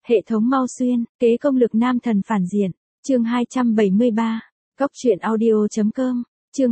Hệ thống mau xuyên, kế công lực nam thần phản diện. Chương 273. Cốc truyện audio.com. Chương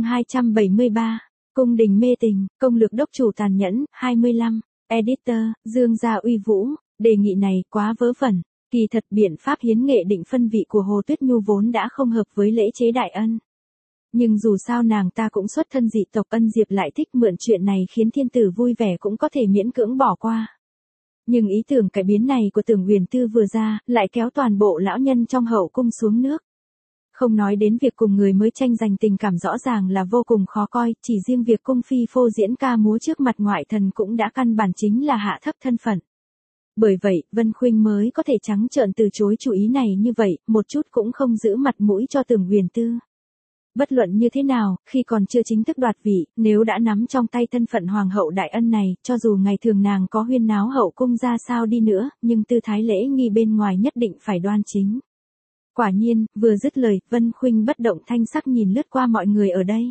273. Cung đình mê tình, công lược đốc chủ tàn nhẫn, 25. Editor, Dương Gia Uy Vũ, đề nghị này quá vớ vẩn. Kỳ thật biện pháp hiến nghệ định phân vị của Hồ Tuyết Nhu vốn đã không hợp với lễ chế đại ân. Nhưng dù sao nàng ta cũng xuất thân dị tộc, Ân Diệp lại thích mượn chuyện này khiến thiên tử vui vẻ cũng có thể miễn cưỡng bỏ qua. Nhưng ý tưởng cải biến này của Tưởng Huyền Tư vừa ra, lại kéo toàn bộ lão nhân trong hậu cung xuống nước. Không nói đến việc cùng người mới tranh giành tình cảm rõ ràng là vô cùng khó coi, chỉ riêng việc cung phi phô diễn ca múa trước mặt ngoại thần cũng đã căn bản chính là hạ thấp thân phận. Bởi vậy, Vân Khuynh mới có thể trắng trợn từ chối chủ ý này như vậy, một chút cũng không giữ mặt mũi cho Tưởng Huyền Tư. Bất luận như thế nào, khi còn chưa chính thức đoạt vị, nếu đã nắm trong tay thân phận hoàng hậu đại ân này, cho dù ngày thường nàng có huyên náo hậu cung ra sao đi nữa, nhưng tư thái lễ nghi bên ngoài nhất định phải đoan chính. Quả nhiên, vừa dứt lời, Vân Khuynh bất động thanh sắc nhìn lướt qua mọi người ở đây.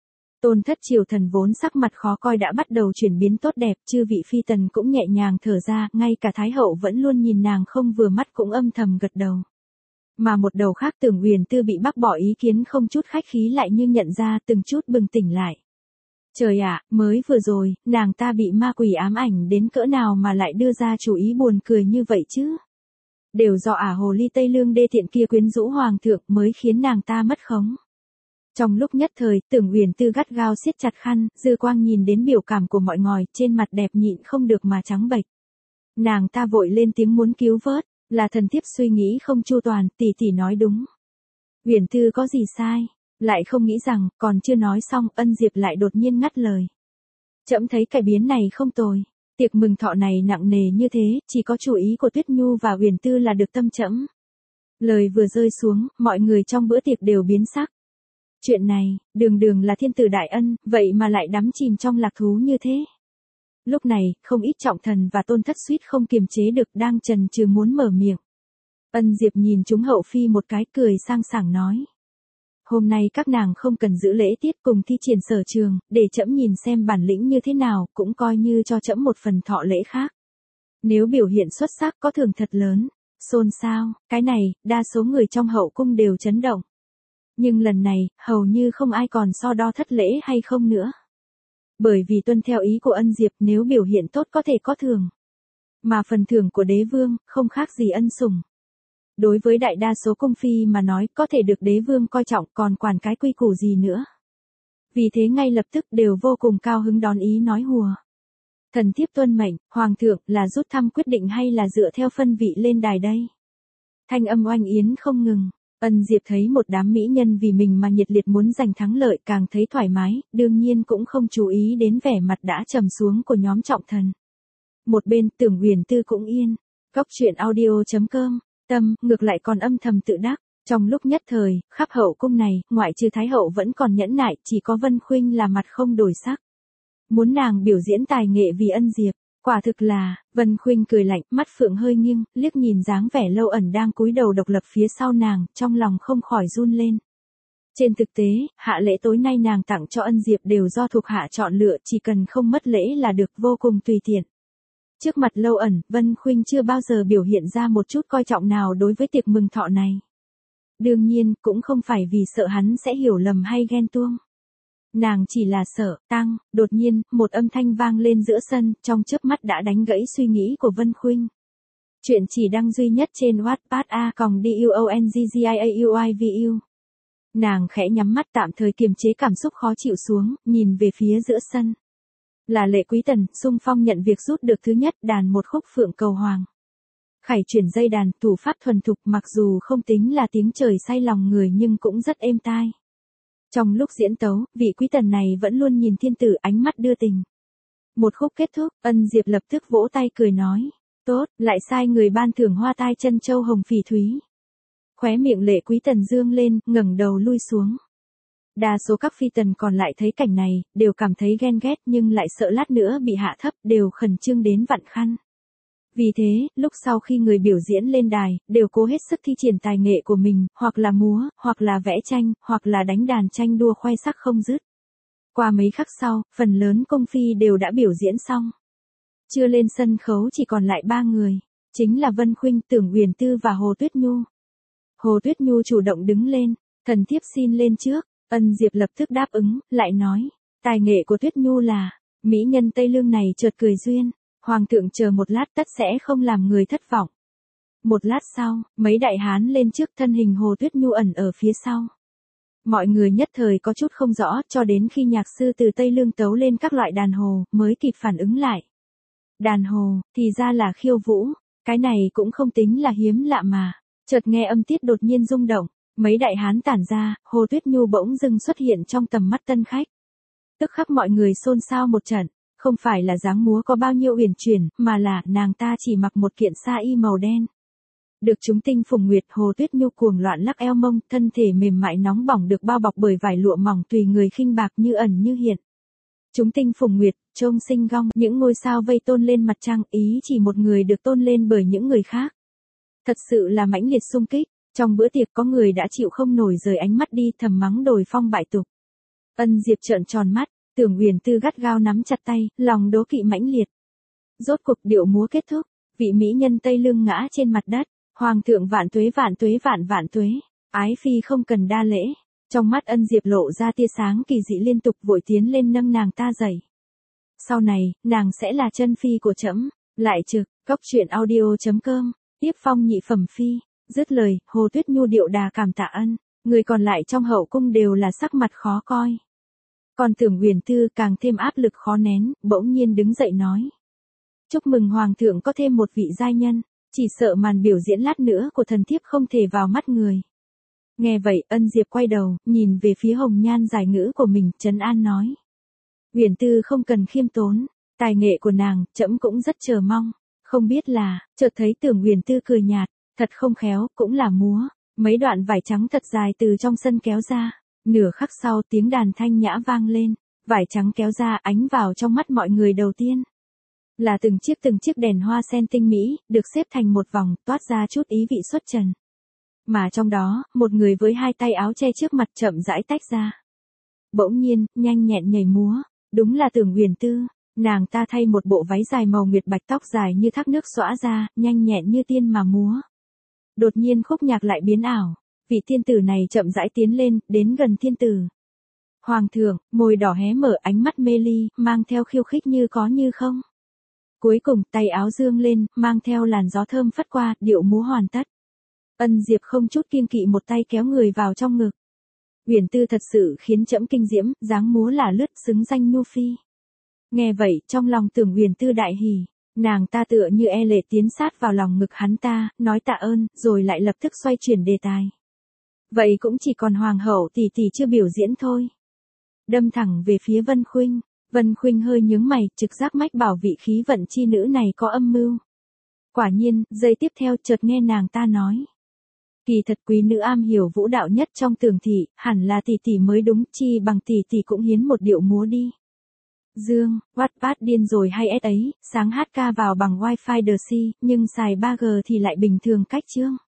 Tôn thất triều thần vốn sắc mặt khó coi đã bắt đầu chuyển biến tốt đẹp, chư vị phi tần cũng nhẹ nhàng thở ra, ngay cả thái hậu vẫn luôn nhìn nàng không vừa mắt cũng âm thầm gật đầu. Mà một đầu khác Tưởng Huyền Tư bị bác bỏ ý kiến không chút khách khí lại như nhận ra từng chút bừng tỉnh lại. Trời ạ, mới vừa rồi, nàng ta bị ma quỷ ám ảnh đến cỡ nào mà lại đưa ra chủ ý buồn cười như vậy chứ? Đều do hồ ly Tây Lương đê tiện kia quyến rũ hoàng thượng mới khiến nàng ta mất khống. Trong lúc nhất thời, Tưởng Huyền Tư gắt gao siết chặt khăn, dư quang nhìn đến biểu cảm của mọi ngòi, trên mặt đẹp nhịn không được mà trắng bệch. Nàng ta vội lên tiếng muốn cứu vớt, là thần thiếp suy nghĩ không chu toàn, tỷ tỷ nói đúng. Huyền Tư có gì sai, lại không nghĩ rằng, còn chưa nói xong, Ân Diệp lại đột nhiên ngắt lời. Trẫm thấy cải biến này không tồi. Tiệc mừng thọ này nặng nề như thế, chỉ có chủ ý của Tuyết Nhu và Huyền Tư là được tâm trẫm. Lời vừa rơi xuống, mọi người trong bữa tiệc đều biến sắc. Chuyện này, đường đường là thiên tử đại ân, vậy mà lại đắm chìm trong lạc thú như thế. Lúc này, không ít trọng thần và tôn thất suýt không kiềm chế được đang chần chừ muốn mở miệng. Ân Diệp nhìn chúng hậu phi một cái cười sang sảng nói. Hôm nay các nàng không cần giữ lễ tiết cùng thi triển sở trường, để trẫm nhìn xem bản lĩnh như thế nào, cũng coi như cho trẫm một phần thọ lễ khác. Nếu biểu hiện xuất sắc có thưởng thật lớn, xôn xao, cái này, đa số người trong hậu cung đều chấn động. Nhưng lần này, hầu như không ai còn so đo thất lễ hay không nữa. Bởi vì tuân theo ý của Ân Diệp, nếu biểu hiện tốt có thể có thưởng. Mà phần thưởng của đế vương, không khác gì ân sủng. Đối với đại đa số cung phi mà nói, có thể được đế vương coi trọng, còn quản cái quy củ gì nữa. Vì thế ngay lập tức đều vô cùng cao hứng đón ý nói hùa. Thần thiếp tuân mệnh, hoàng thượng, là rút thăm quyết định hay là dựa theo phân vị lên đài đây? Thanh âm oanh yến không ngừng. Ân Diệp thấy một đám mỹ nhân vì mình mà nhiệt liệt muốn giành thắng lợi, càng thấy thoải mái, đương nhiên cũng không chú ý đến vẻ mặt đã trầm xuống của nhóm trọng thần. Một bên, Tưởng Huyền Tư cũng yên. Cốc truyện audio.com. Tâm, ngược lại còn âm thầm tự đắc. Trong lúc nhất thời, khắp hậu cung này, ngoại trừ Thái hậu vẫn còn nhẫn nại, chỉ có Vân Khuynh là mặt không đổi sắc. Muốn nàng biểu diễn tài nghệ vì Ân Diệp. Quả thực là, Vân Khuynh cười lạnh, mắt phượng hơi nghiêng, liếc nhìn dáng vẻ Lâu Ẩn đang cúi đầu độc lập phía sau nàng, trong lòng không khỏi run lên. Trên thực tế, hạ lễ tối nay nàng tặng cho Ân Diệp đều do thuộc hạ chọn lựa, chỉ cần không mất lễ là được, vô cùng tùy tiện. Trước mặt Lâu Ẩn, Vân Khuynh chưa bao giờ biểu hiện ra một chút coi trọng nào đối với tiệc mừng thọ này. Đương nhiên, cũng không phải vì sợ hắn sẽ hiểu lầm hay ghen tuông. Nàng chỉ là sợ, đột nhiên, một âm thanh vang lên giữa sân, trong chớp mắt đã đánh gãy suy nghĩ của Vân Khuynh. Chuyện chỉ đăng duy nhất trên Wattpad a.duongjiauivu. Nàng khẽ nhắm mắt tạm thời kiềm chế cảm xúc khó chịu xuống, nhìn về phía giữa sân. Là Lệ Quý Tần, xung phong nhận việc rút được thứ nhất đàn một khúc Phượng Cầu Hoàng. Khải chuyển dây đàn, thủ pháp thuần thục, mặc dù không tính là tiếng trời say lòng người nhưng cũng rất êm tai. Trong lúc diễn tấu, vị quý tần này vẫn luôn nhìn thiên tử ánh mắt đưa tình. Một khúc kết thúc, Ân Diệp lập tức vỗ tay cười nói. Tốt, lại sai người ban thưởng hoa tai chân châu hồng phỉ thúy. Khóe miệng Lệ Quý Tần dương lên, ngẩng đầu lui xuống. Đa số các phi tần còn lại thấy cảnh này, đều cảm thấy ghen ghét nhưng lại sợ lát nữa bị hạ thấp, đều khẩn trương đến vặn khăn. Vì thế, lúc sau khi người biểu diễn lên đài, đều cố hết sức thi triển tài nghệ của mình, hoặc là múa, hoặc là vẽ tranh, hoặc là đánh đàn tranh đua khoe sắc không dứt. Qua mấy khắc sau, phần lớn cung phi đều đã biểu diễn xong. Chưa lên sân khấu chỉ còn lại 3 người. chính là Vân Khuynh, Tưởng Uyển Tư và Hồ Tuyết Nhu. Hồ Tuyết Nhu chủ động đứng lên, thần thiếp xin lên trước. Ân Diệp lập tức đáp ứng, lại nói, tài nghệ của Tuyết Nhu là, mỹ nhân Tây Lương này chợt cười duyên, hoàng thượng chờ một lát tất sẽ không làm người thất vọng. Một lát sau, mấy đại hán lên trước, thân hình Hồ Tuyết Nhu ẩn ở phía sau. Mọi người nhất thời có chút không rõ, cho đến khi nhạc sư từ Tây Lương tấu lên các loại đàn hồ, mới kịp phản ứng lại. Đàn hồ, thì ra là khiêu vũ, cái này cũng không tính là hiếm lạ mà. Chợt nghe âm tiết đột nhiên rung động, mấy đại hán tản ra, Hồ Tuyết Nhu bỗng dưng xuất hiện trong tầm mắt tân khách. Tức khắc mọi người xôn xao một trận, không phải là dáng múa có bao nhiêu uyển chuyển, mà là nàng ta chỉ mặc một kiện sa y màu đen. Được chúng tinh phùng nguyệt, Hồ Tuyết Nhu cuồng loạn lắc eo mông, thân thể mềm mại nóng bỏng được bao bọc bởi vải lụa mỏng tùy người khinh bạc như ẩn như hiện. Chúng tinh phùng nguyệt, trông sinh gong, những ngôi sao vây tôn lên mặt trăng, ý chỉ một người được tôn lên bởi những người khác. Thật sự là mãnh liệt xung kích, trong bữa tiệc có người đã chịu không nổi rời ánh mắt đi, thầm mắng đồi phong bại tục. Ân Diệp trợn tròn mắt, Tưởng Uyển Tư gắt gao nắm chặt tay, lòng đố kỵ mãnh liệt. Rốt cuộc điệu múa kết thúc, vị mỹ nhân Tây Lương ngã trên mặt đất, hoàng thượng vạn tuế vạn tuế vạn vạn tuế, ái phi không cần đa lễ. Trong mắt Ân Diệp lộ ra tia sáng kỳ dị, liên tục vội tiến lên nâng nàng ta dậy. Sau này, nàng sẽ là chân phi của trẫm. Lại trực, coctruyện.audio.com, tiếp phong nhị phẩm phi. Dứt lời, Hồ Tuyết Nhu điệu đà cảm tạ ân. Người còn lại trong hậu cung đều là sắc mặt khó coi. Còn Tưởng Uyển Tư càng thêm áp lực khó nén, bỗng nhiên đứng dậy nói. Chúc mừng hoàng thượng có thêm một vị giai nhân, chỉ sợ màn biểu diễn lát nữa của thần thiếp không thể vào mắt người. Nghe vậy, Ân Diệp quay đầu, nhìn về phía hồng nhan giải ngữ của mình, trấn an nói. Uyển Tư không cần khiêm tốn, tài nghệ của nàng, trẫm cũng rất chờ mong. Không biết là, chợt thấy Tưởng Uyển Tư cười nhạt, thật không khéo, cũng là múa. Mấy đoạn vải trắng thật dài từ trong sân kéo ra, nửa khắc sau tiếng đàn thanh nhã vang lên, vải trắng kéo ra ánh vào trong mắt mọi người đầu tiên. Là từng chiếc đèn hoa sen tinh mỹ, được xếp thành một vòng, toát ra chút ý vị xuất trần. Mà trong đó, một người với hai tay áo che trước mặt chậm rãi tách ra. Bỗng nhiên, nhanh nhẹn nhảy múa, đúng là Tưởng Uyển Tư, nàng ta thay một bộ váy dài màu nguyệt bạch, tóc dài như thác nước xõa ra, nhanh nhẹn như tiên mà múa. Đột nhiên khúc nhạc lại biến ảo, vị tiên tử này chậm rãi tiến lên, đến gần thiên tử. Hoàng thượng, môi đỏ hé mở, ánh mắt mê ly, mang theo khiêu khích như có như không. Cuối cùng, tay áo dương lên, mang theo làn gió thơm phất qua, điệu múa hoàn tất. Ân Diệp không chút kiêng kỵ một tay kéo người vào trong ngực. Uyển Tư thật sự khiến trẫm kinh diễm, dáng múa là lướt, xứng danh nhu phi. Nghe vậy, trong lòng Tưởng Uyển Tư đại hỉ, nàng ta tựa như e lệ tiến sát vào lòng ngực hắn ta, nói tạ ơn, rồi lại lập tức xoay chuyển đề tài. Vậy cũng chỉ còn hoàng hậu tỷ tỷ chưa biểu diễn thôi. Đâm thẳng về phía Vân Khuynh. Vân Khuynh hơi nhướng mày, trực giác mách bảo vị khí vận chi nữ này có âm mưu. Quả nhiên, giây tiếp theo chợt nghe nàng ta nói. Kỳ thật quý nữ am hiểu vũ đạo nhất trong Tưởng thị, hẳn là tỷ tỷ mới đúng, chi bằng tỷ tỷ cũng hiến một điệu múa đi. Dương, Wattpad điên rồi hay ét ấy, sáng hát ca vào bằng wifi The Si, nhưng xài 3G thì lại bình thường cách chương.